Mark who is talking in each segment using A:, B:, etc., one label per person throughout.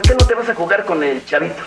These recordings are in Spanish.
A: qué no te vas a jugar con el chavito?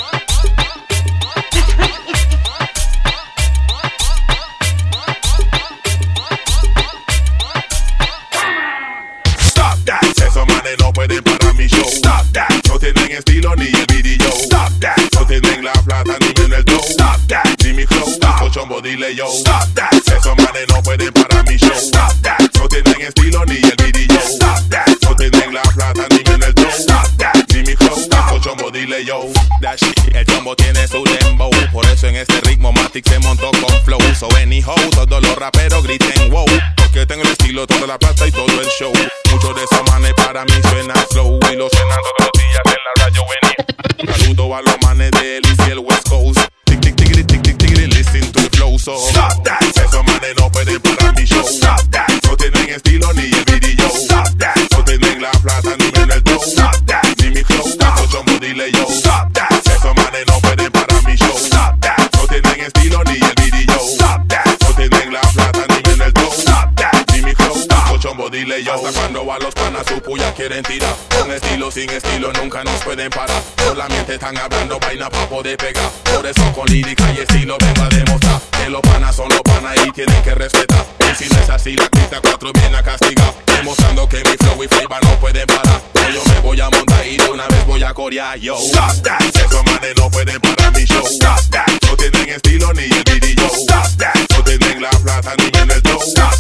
B: Stop that. Esos manes no pueden parar mi show. Stop that. No tienen estilo ni el video. Stop that. No tienen la plata ni en el dough. Stop that. Ni mi flow. Stop. Chombo, dile yo. Stop that. Esos manes no pueden parar mi show. Stop that. No tienen estilo ni el video. Stop that. No tienen la plata ni en el dough. Stop that. Ni mi flow. Stop. Chombo, dile yo. That shit. El chombo tiene su dembow. Por eso en este ritmo Matic se montó con flow. So anyhow, todos los raperos griten wow. Porque tengo el estilo, toda la plata y todo el show. Muchos de esos manes para mí suenan slow. Y lo suenan todos los días en la radio Saludo a los manes de East y el West Coast. Tic, tic, tic, tic, tic, tic, listen to the flow. So stop that. Esos manes no pueden parar mi show. Stop that. No tienen estilo ni el video. Stop that. No tienen la plata ni en el dough. Stop that. Ni mi flow. Stop. Chombo, dile yo. Stop that. Esos manes no pueden parar mi show. Stop that. No tienen estilo ni el video. Stop that. No tienen la plata ni en el dough. Stop that. Ni mi flow. Stop. Chombo, dile yo. Hasta cuando a los panas su puya quieren tirar. Con estilo, sin estilo, nunca nos pueden parar. Solamente están hablando vaina pa' poder pegar. Por eso con lírica y estilo vengo a demostrar que los panas son los panas y tienen que respetar. Y si no es así, la crista 4 viene a castigar. Demostrando que mi flow y flavor no pueden parar. Yo me voy a montar y de una vez voy a corear, yo. Stop that. Esos manes no pueden parar mi show. Stop that. No tienen estilo ni el video. Stop that. No tienen la plata ni en el dough. Stop